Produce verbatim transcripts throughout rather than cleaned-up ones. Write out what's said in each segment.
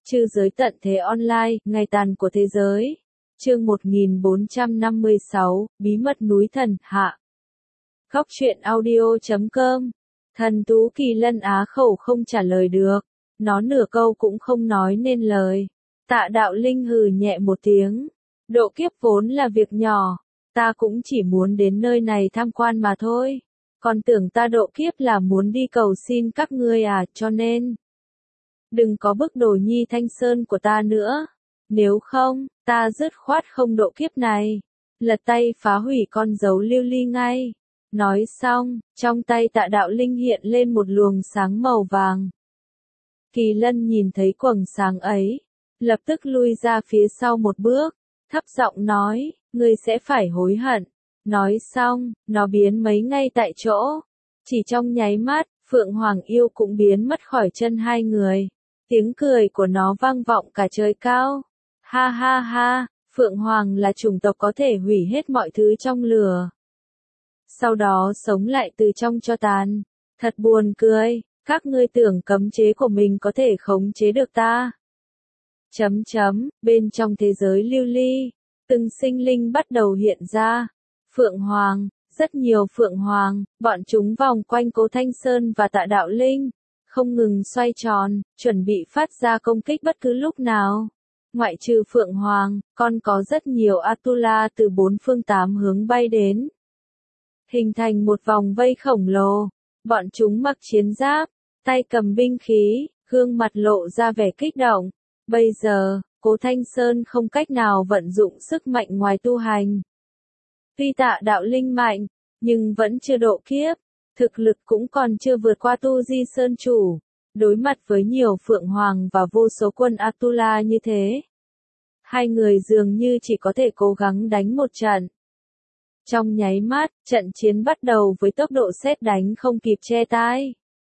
Chư giới tận thế online, ngày tàn của thế giới. Chương một nghìn bốn trăm năm mươi sáu, Bí mật núi thần, hạ. Góc truyện audio chấm com. Thần Tú Kỳ Lân á khẩu không trả lời được. Nó nửa câu cũng không nói nên lời. Tạ Đạo Linh hừ nhẹ một tiếng. Độ kiếp vốn là việc nhỏ. Ta cũng chỉ muốn đến nơi này tham quan mà thôi. Còn tưởng ta độ kiếp là muốn đi cầu xin các ngươi à, cho nên đừng có bức đồ nhi Thanh Sơn của ta nữa. Nếu không, ta dứt khoát không độ kiếp này. Lật tay phá hủy con dấu lưu ly ngay. Nói xong, trong tay Tạ Đạo Linh hiện lên một luồng sáng màu vàng. Kỳ Lân nhìn thấy quầng sáng ấy, lập tức lui ra phía sau một bước, thấp giọng nói, ngươi sẽ phải hối hận. Nói xong, nó biến mấy ngay tại chỗ. Chỉ trong nháy mắt, Phượng Hoàng Yêu cũng biến mất khỏi chân hai người. Tiếng cười của nó vang vọng cả trời cao. Ha ha ha, Phượng Hoàng là chủng tộc có thể hủy hết mọi thứ trong lửa. Sau đó sống lại từ trong tro tàn. Thật buồn cười, các ngươi tưởng cấm chế của mình có thể khống chế được ta. Chấm chấm, bên trong thế giới lưu ly, từng sinh linh bắt đầu hiện ra. Phượng Hoàng, rất nhiều Phượng Hoàng, bọn chúng vòng quanh Cố Thanh Sơn và Tạ Đạo Linh, không ngừng xoay tròn, chuẩn bị phát ra công kích bất cứ lúc nào. Ngoại trừ Phượng Hoàng, còn có rất nhiều Atula từ bốn phương tám hướng bay đến, hình thành một vòng vây khổng lồ. Bọn chúng mặc chiến giáp, tay cầm binh khí, gương mặt lộ ra vẻ kích động. Bây giờ, Cố Thanh Sơn không cách nào vận dụng sức mạnh ngoài tu hành. Tuy Tạ Đạo Linh mạnh, nhưng vẫn chưa độ kiếp, thực lực cũng còn chưa vượt qua Tu Di Sơn Chủ. Đối mặt với nhiều Phượng Hoàng và vô số quân Atula như thế, hai người dường như chỉ có thể cố gắng đánh một trận. Trong nháy mắt, trận chiến bắt đầu với tốc độ sét đánh không kịp che tai.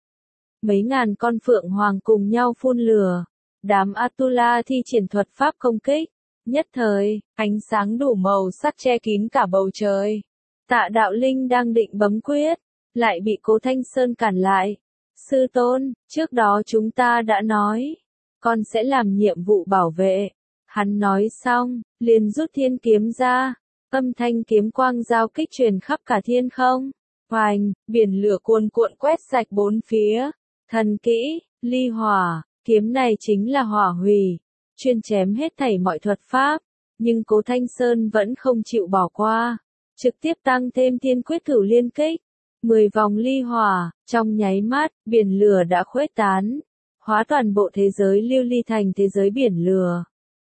Mấy ngàn con Phượng Hoàng cùng nhau phun lửa, đám Atula thi triển thuật pháp công kích. Nhất thời, ánh sáng đủ màu sắc che kín cả bầu trời. Tạ Đạo Linh đang định bấm quyết, lại bị Cố Thanh Sơn cản lại. Sư tôn, trước đó chúng ta đã nói, con sẽ làm nhiệm vụ bảo vệ. Hắn nói xong, liền rút thiên kiếm ra, âm thanh kiếm quang giao kích truyền khắp cả thiên không. Hoành, biển lửa cuồn cuộn quét sạch bốn phía. Thần kỹ, ly hỏa, kiếm này chính là hỏa hủy, chuyên chém hết thảy mọi thuật pháp. Nhưng Cố Thanh Sơn vẫn không chịu bỏ qua, trực tiếp tăng thêm thiên quyết thử liên kích. Mười vòng ly hỏa, trong nháy mắt, biển lửa đã khuếch tán, hóa toàn bộ thế giới lưu ly thành thế giới biển lửa.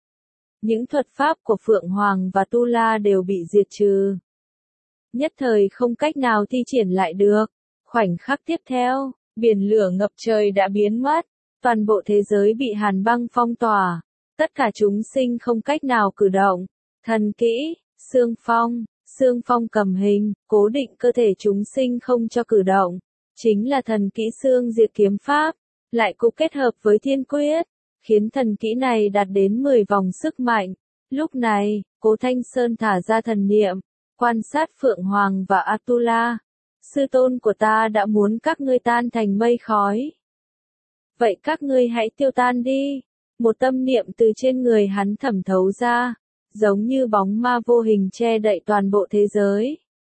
Những thuật pháp của Phượng Hoàng và Tu La đều bị diệt trừ. Nhất thời không cách nào thi triển lại được. Khoảnh khắc tiếp theo, biển lửa ngập trời đã biến mất, toàn bộ thế giới bị hàn băng phong tỏa. Tất cả chúng sinh không cách nào cử động. Thần kỹ, xương phong, xương phong cầm hình, cố định cơ thể chúng sinh không cho cử động. Chính là thần kỹ xương diệt kiếm pháp, lại cũng kết hợp với thiên quyết, khiến thần kỹ này đạt đến mười vòng sức mạnh. Lúc này, Cố Thanh Sơn thả ra thần niệm, quan sát Phượng Hoàng và Atula. Sư tôn của ta đã muốn các ngươi tan thành mây khói. Vậy các ngươi hãy tiêu tan đi. Một tâm niệm từ trên người hắn thẩm thấu ra, giống như bóng ma vô hình che đậy toàn bộ thế giới.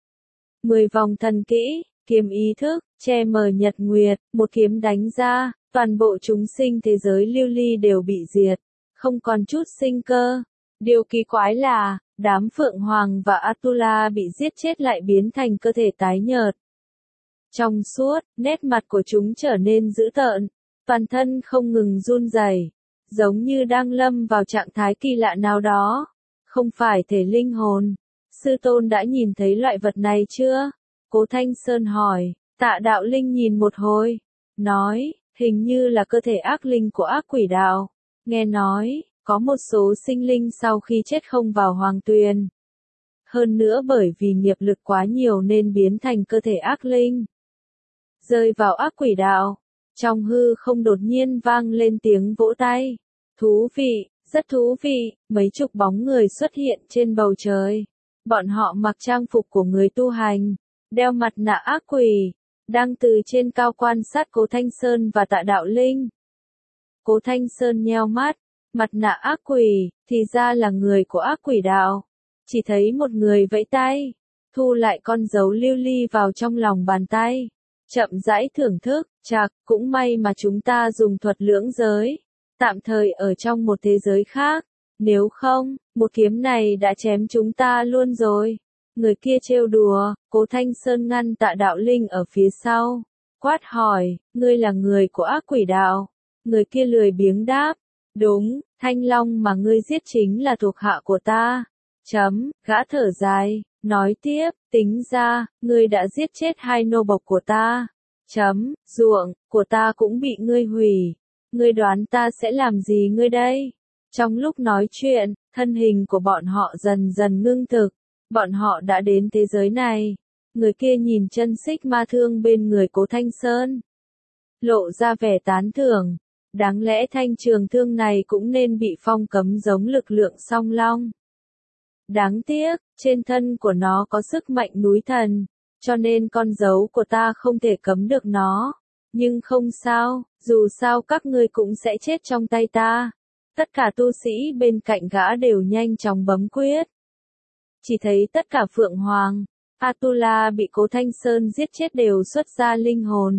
Mười vòng thần kỹ, kiếm ý thức, che mờ nhật nguyệt, một kiếm đánh ra, toàn bộ chúng sinh thế giới lưu ly đều bị diệt, không còn chút sinh cơ. Điều kỳ quái là, đám Phượng Hoàng và Atula bị giết chết lại biến thành cơ thể tái nhợt. Trong suốt, nét mặt của chúng trở nên dữ tợn, toàn thân không ngừng run rẩy, giống như đang lâm vào trạng thái kỳ lạ nào đó. Không phải thể linh hồn. Sư tôn đã nhìn thấy loại vật này chưa? Cố Thanh Sơn hỏi. Tạ Đạo Linh nhìn một hồi, nói, hình như là cơ thể ác linh của ác quỷ đạo. Nghe nói, có một số sinh linh sau khi chết không vào hoàng tuyền. Hơn nữa bởi vì nghiệp lực quá nhiều nên biến thành cơ thể ác linh, rơi vào ác quỷ đạo. Trong hư không đột nhiên vang lên tiếng vỗ tay. Thú vị, rất thú vị, mấy chục bóng người xuất hiện trên bầu trời. Bọn họ mặc trang phục của người tu hành, đeo mặt nạ ác quỷ, đang từ trên cao quan sát Cố Thanh Sơn và Tạ Đạo Linh. Cố Thanh Sơn nheo mắt, mặt nạ ác quỷ, thì ra là người của ác quỷ đạo. Chỉ thấy một người vẫy tay, thu lại con dấu lưu ly vào trong lòng bàn tay. Chậm rãi thưởng thức, chạc, cũng may mà chúng ta dùng thuật lưỡng giới. Tạm thời ở trong một thế giới khác. Nếu không, một kiếm này đã chém chúng ta luôn rồi. Người kia trêu đùa, Cố Thanh Sơn ngăn Tạ Đạo Linh ở phía sau. Quát hỏi, ngươi là người của ác quỷ đạo. Người kia lười biếng đáp. Đúng, Thanh Long mà ngươi giết chính là thuộc hạ của ta. Chấm, gã thở dài, nói tiếp, tính ra, ngươi đã giết chết hai nô bộc của ta. Chấm, ruộng, của ta cũng bị ngươi hủy. Ngươi đoán ta sẽ làm gì ngươi đây? Trong lúc nói chuyện, thân hình của bọn họ dần dần ngưng thực. Bọn họ đã đến thế giới này. Người kia nhìn chân xích ma thương bên người Cố Thanh Sơn. Lộ ra vẻ tán thưởng. Đáng lẽ thanh trường thương này cũng nên bị phong cấm giống lực lượng song long. Đáng tiếc, trên thân của nó có sức mạnh núi thần, cho nên con dấu của ta không thể cấm được nó. Nhưng không sao, dù sao các ngươi cũng sẽ chết trong tay ta. Tất cả tu sĩ bên cạnh gã đều nhanh chóng bấm quyết. Chỉ thấy tất cả Phượng Hoàng, Atula bị Cố Thanh Sơn giết chết đều xuất ra linh hồn.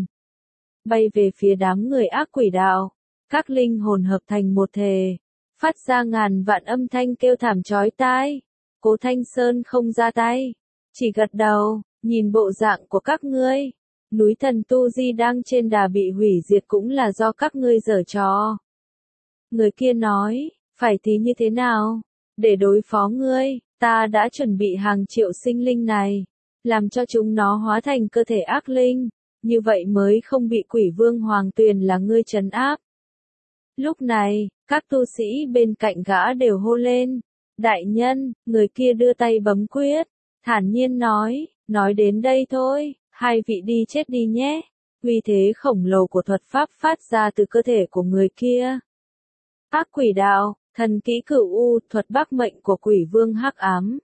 Bay về phía đám người ác quỷ đạo. Các linh hồn hợp thành một thể, phát ra ngàn vạn âm thanh kêu thảm chói tai. Cố Thanh Sơn không ra tay, chỉ gật đầu, nhìn bộ dạng của các ngươi. Núi thần Tu Di đang trên đà bị hủy diệt cũng là do các ngươi giở trò. Người kia nói, phải thì như thế nào? Để đối phó ngươi, ta đã chuẩn bị hàng triệu sinh linh này, làm cho chúng nó hóa thành cơ thể ác linh, như vậy mới không bị Quỷ Vương Hoàng Tuyền là ngươi trấn áp. Lúc này, các tu sĩ bên cạnh gã đều hô lên. Đại nhân, người kia đưa tay bấm quyết, thản nhiên nói, nói đến đây thôi, hai vị đi chết đi nhé. Uy thế khổng lồ của thuật pháp phát ra từ cơ thể của người kia. Ác quỷ đạo, thần kỹ cửu u, thuật bắc mệnh của Quỷ Vương hắc ám.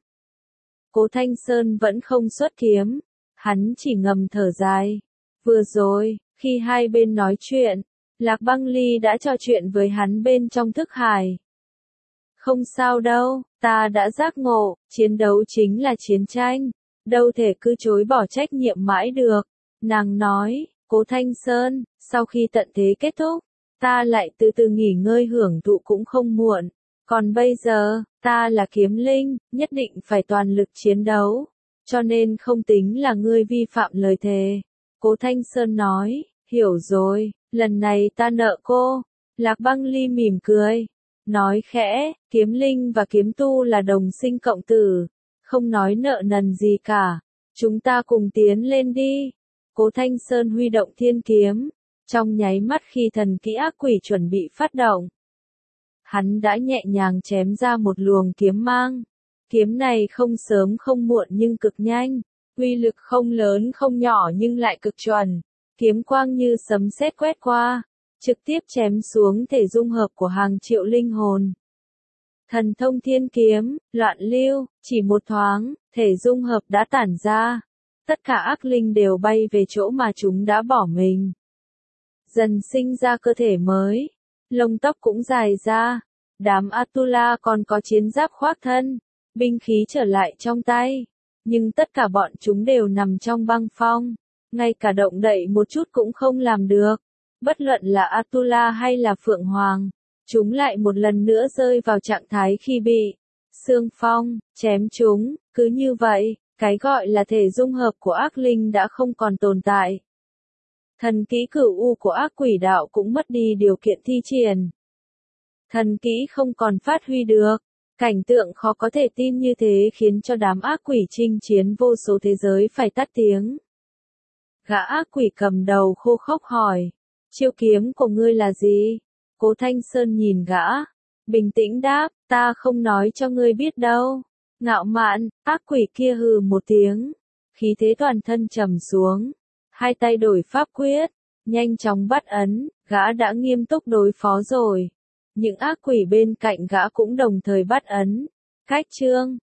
Cố Thanh Sơn vẫn không xuất kiếm, hắn chỉ ngầm thở dài. Vừa rồi, khi hai bên nói chuyện, Lạc Băng Ly đã trò chuyện với hắn bên trong thức hải. Không sao đâu, ta đã giác ngộ, chiến đấu chính là chiến tranh, đâu thể cứ chối bỏ trách nhiệm mãi được. Nàng nói, Cố Thanh Sơn, sau khi tận thế kết thúc, ta lại từ từ nghỉ ngơi hưởng thụ cũng không muộn. Còn bây giờ, ta là kiếm linh, nhất định phải toàn lực chiến đấu, cho nên không tính là ngươi vi phạm lời thề. Cố Thanh Sơn nói, hiểu rồi, lần này ta nợ cô. Lạc Băng Ly mỉm cười, nói khẽ, kiếm linh và kiếm tu là đồng sinh cộng tử, không nói nợ nần gì cả. Chúng ta cùng tiến lên đi. Cố Thanh Sơn huy động thiên kiếm, trong nháy mắt khi thần kỹ ác quỷ chuẩn bị phát động. Hắn đã nhẹ nhàng chém ra một luồng kiếm mang. Kiếm này không sớm không muộn nhưng cực nhanh, uy lực không lớn không nhỏ nhưng lại cực chuẩn. Kiếm quang như sấm sét quét qua, trực tiếp chém xuống thể dung hợp của hàng triệu linh hồn. Thần thông thiên kiếm, loạn lưu, chỉ một thoáng, thể dung hợp đã tản ra. Tất cả ác linh đều bay về chỗ mà chúng đã bỏ mình. Dần sinh ra cơ thể mới, lông tóc cũng dài ra. Đám Atula còn có chiến giáp khoác thân, binh khí trở lại trong tay. Nhưng tất cả bọn chúng đều nằm trong băng phong, ngay cả động đậy một chút cũng không làm được. Bất luận là Atula hay là Phượng Hoàng, chúng lại một lần nữa rơi vào trạng thái khi bị xương phong, chém chúng. Cứ như vậy, cái gọi là thể dung hợp của ác linh đã không còn tồn tại. Thần kỹ cửu u của ác quỷ đạo cũng mất đi điều kiện thi triển. Thần kỹ không còn phát huy được. Cảnh tượng khó có thể tin như thế khiến cho đám ác quỷ chinh chiến vô số thế giới phải tắt tiếng. Gã ác quỷ cầm đầu khô khốc hỏi, chiêu kiếm của ngươi là gì? Cố Thanh Sơn nhìn gã, bình tĩnh đáp, ta không nói cho ngươi biết đâu. Ngạo mạn, ác quỷ kia hừ một tiếng, khí thế toàn thân trầm xuống, hai tay đổi pháp quyết, nhanh chóng bắt ấn, gã đã nghiêm túc đối phó rồi. Những ác quỷ bên cạnh gã cũng đồng thời bắt ấn. Cách chương